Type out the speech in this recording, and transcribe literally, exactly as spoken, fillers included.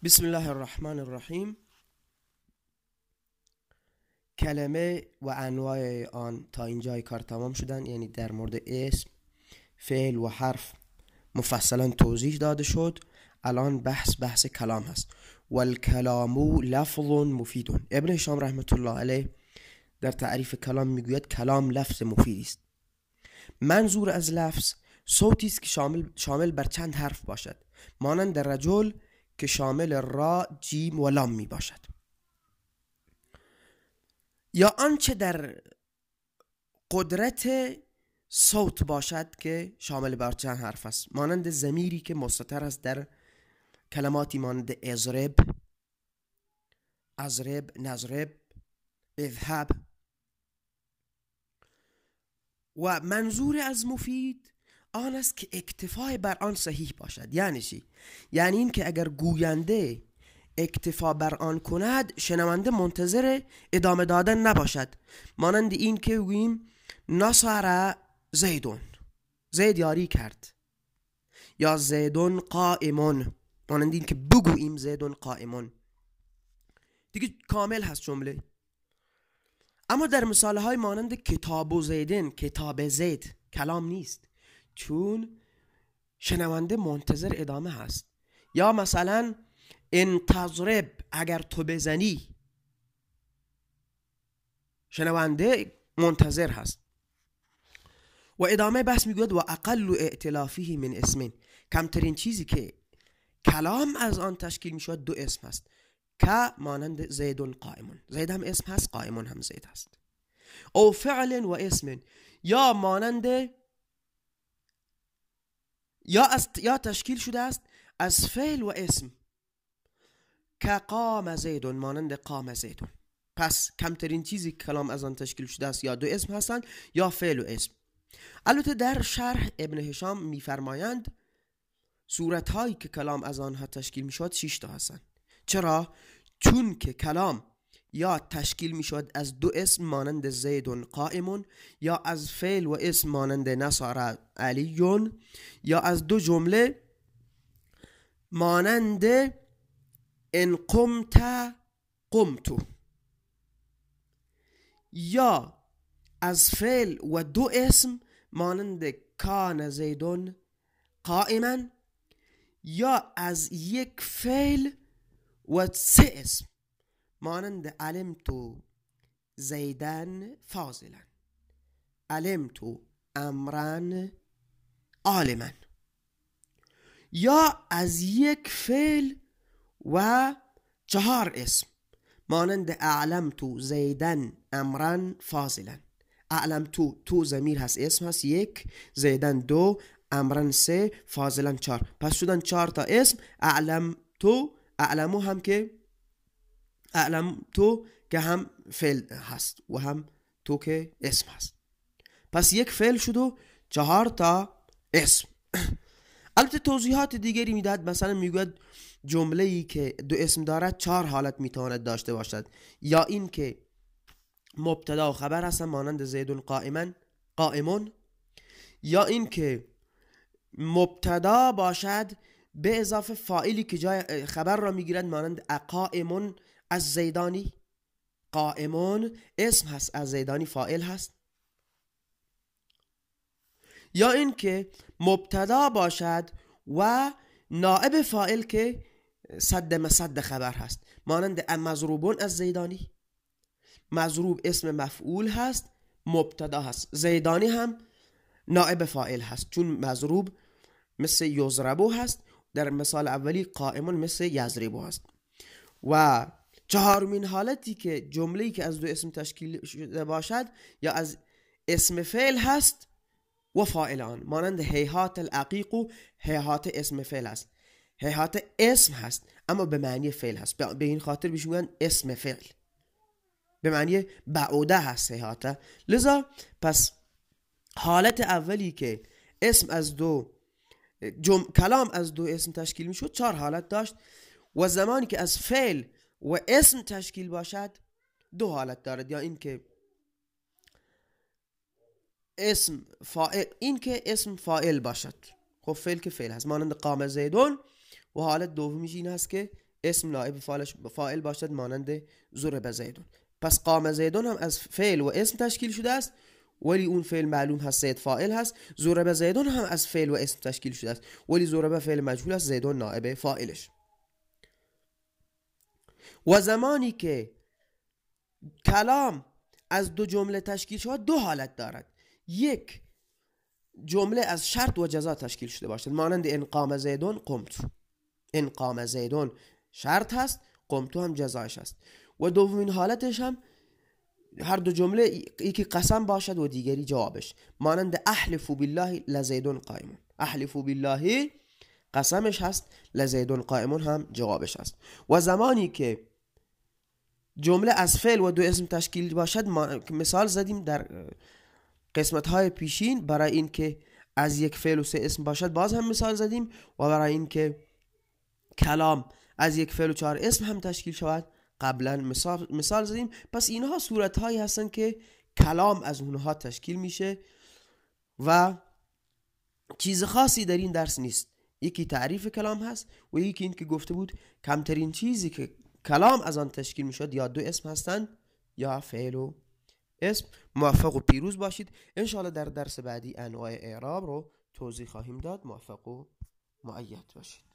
بسم الله الرحمن الرحیم. کلمه و انواع آن تا اینجای کار تمام شدن، یعنی در مورد اسم، فعل و حرف مفصلا توضیح داده شد. الان بحث بحث کلام هست. والکلام لفظ مفید. ابن هشام رحمت الله علیه در تعریف کلام میگوید کلام لفظ مفیدی است. منظور از لفظ صوتی است که شامل شامل بر چند حرف باشد، مانند رجل که شامل را، جیم و لام می باشد، یا آنچه در قدرت صوت باشد که شامل بر چند حرف است، مانند ضمیری که مستتر است در کلماتی مانند اضرب، اضرب، نضرب، اذهب. و منظور از مفید آن است که اکتفای بر آن صحیح باشد. یعنی چی؟ یعنی این که اگر گوینده اکتفا بر آن کند، شنونده منتظر ادامه دادن نباشد. مانند این که گوییم نصر زیدون، زید یاری کرد، یا زیدون قائمون، مانند این که بگوییم زیدون قائمون، دیگه کامل هست جمله. اما در مثال های مانند کتاب و زیدن، کتاب زید، کلام نیست، چون شنونده منتظر ادامه هست. یا مثلا انتظرب، اگر تو بزنی، شنونده منتظر هست. و ادامه بحث میگوید و اقل ائتلافه من اسمین، کمترین چیزی که کلام از آن تشکیل میشود دو اسم هست، که مانند زیدون قائمون، زید هم اسم هست، قائمون هم زید هست. او فعل و اسم، یا مانند یا از یا تشکیل شده است از فعل و اسم، که قام زیدون، مانند قام زیدون. پس کمترین چیزی که کلام از آن تشکیل شده است یا دو اسم هستند یا فعل و اسم. البته در شرح ابن هشام میفرمایند صورت هایی که کلام از آنها تشکیل میشود شش تا هستند. چرا؟ چون که کلام یا تشکیل میشود از دو اسم مانند زیدون قائمون، یا از فعل و اسم مانند نصر علیون، یا از دو جمله مانند ان قمت قمتو، یا از فعل و دو اسم مانند کان زیدون قائما، یا از یک فعل و سه اسم مانند علمتو زیدن فاضلا، علمتو امرن عالما، یا از یک فعل و چهار اسم مانند اعلمتو زیدن امرن فاضلا. اعلمتو، تو ضمیر هست، اسم هست، یک، زیدن دو، امرن سه، فاضلا چهار. پس شدن چهار تا اسم. اعلمتو، اعلمو هم که اعلمتو که هم فعل هست و هم تو که اسم هست. پس یک فعل شد و چهار تا اسم. البته توضیحات دیگری میداد. مثلا میگوید جمله ای که دو اسم دارد چهار حالت میتواند داشته باشد، یا این که مبتدا و خبر هستن مانند زیدون قائما قائمون، یا این که مبتدا باشد به اضافه فاعلی که جای خبر را میگیرد مانند اقائمون از زیدانی، قائمون اسم هست، از زیدانی فاعل هست، یا این که مبتدا باشد و نائب فاعل که صد مصد خبر هست، مانند مضروبون از زیدانی. مضروب اسم مفعول هست، مبتدا هست، زیدانی هم نائب فاعل هست، چون مضروب مثل یضربو هست، در مثال اولی قائمون مثل یضربو هست. و چهارمین حالتی که جمله‌ای که از دو اسم تشکیل شده باشد یا از اسم فعل هست و فاعل آن، مانند هیهات العقیق و هیهات اسم فعل هست. هیهات اسم هست اما به معنی فعل هست، به این خاطر بهش میگن اسم فعل، به معنی بعوده هست هیهات. لذا پس حالت اولی که اسم از دو جم... کلام از دو اسم تشکیل میشد چهار حالت داشت، و زمانی که از فعل و اسم تشکیل باشد دو حالت دارد، یا این که اسم فاعل، این که اسم فاعل باشد. خب فعل که فعل هست مانند قام زیدون، و حالت دومیش این هست که اسم نائب فاعل باشد مانند ضرب زیدون. پس قام زیدون هم از فعل و اسم تشکیل شده است، ولی اون فعل معلوم هست زید فاعل هست. ضرب زیدون هم از فعل و اسم تشکیل شده است، ولی ضرب فعل مجهول است، زیدون نائب فاعلش. و زمانی که کلام از دو جمله تشکیل شود دو حالت دارد. یک، جمله از شرط و جزا تشکیل شده باشد مانند ان قام زیدون قمت. ان قام زیدون شرط هست، قمت هم جزایش هست. و دومین حالتش هم هر دو جمله یکی قسم باشد و دیگری جوابش مانند احلف بالله لزیدون قائمون. احلف بالله قسمش هست، لزیدون قائمون هم جوابش هست. و زمانی که جمله از فعل و دو اسم تشکیل باشد، مثال زدیم در قسمت های پیشین برای این که از یک فعل و سه اسم باشد باز هم مثال زدیم، و برای این که کلام از یک فعل و چهار اسم هم تشکیل شود قبلا مثال, مثال زدیم. پس اینها صورت هایی هستن که کلام از اونها تشکیل میشه و چیز خاصی در این درس نیست. یکی تعریف کلام هست و یکی این که گفته بود کمترین چیزی که کلام از آن تشکیل میشد یا دو اسم هستند یا فعل و اسم. موفق و پیروز باشید. انشاءالله در درس بعدی انواع اعراب رو توضیح خواهیم داد. موفق و مؤید باشید.